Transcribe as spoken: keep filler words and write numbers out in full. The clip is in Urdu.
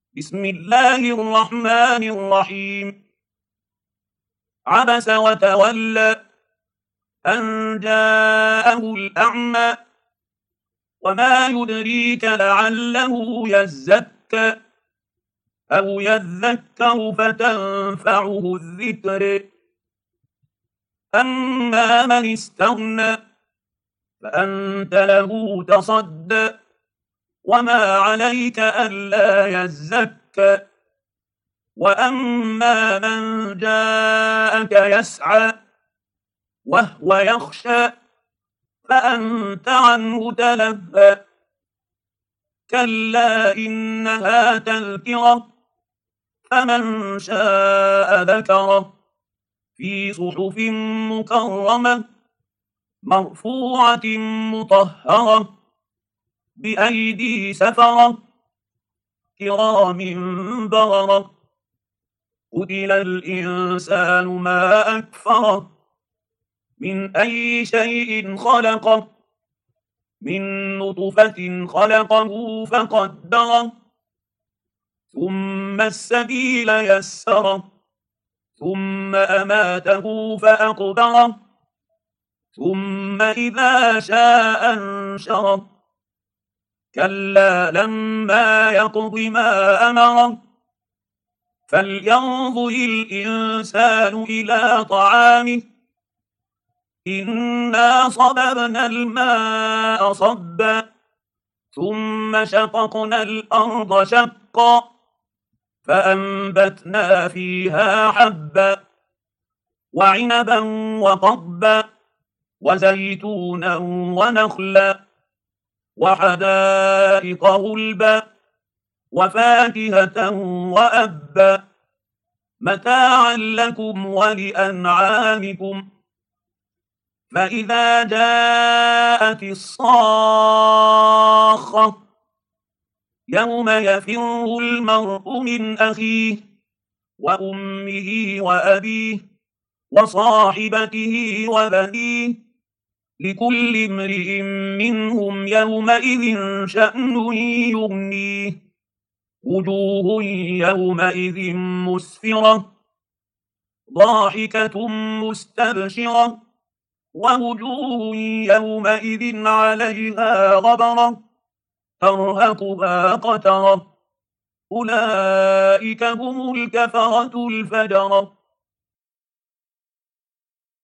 بسم الله الرحمن الرحيم. عبس وتولى أن جاءه الأعمى وما يدريك لعله يزكى أو يذكر فتنفعه الذكر. أما من استغنى فأنت له تصدى وما عليك ألا يزكى. وأما من جاءك يسعى وهو يخشى فأنت عنه تلهى. كلا إنها تذكرة فمن شاء ذكره في صحف مكرمة مرفوعة مطهرة بأيدي سفرة كرام بررة. قتل الإنسان ما أكفره من أي شيء خلقه من نطفة خلقه فقدره ثم السبيل يسره ثم أماته فأقبره ثم إذا شاء أنشره. كلا لما يقض ما أمره فلينظر الإنسان إلى طعامه إنا صببنا الماء صبا ثم شققنا الأرض شقا فأنبتنا فيها حبا وعنبا وقضبا وزيتونا ونخلا وحدائق غلبا وفاكهة وأبا متاعا لكم ولأنعامكم. فإذا جاءت الصاخة يوم يفر المرء من أخيه وأمه وأبيه وصاحبته وبنيه لكل امرئ منهم يومئذ شأن يغنيه. وجوه يومئذ مسفرة ضاحكة مستبشرة ووجوه يومئذ عليها غبرة ترهقها قترة. أولئك هم الكفرة الفجرة.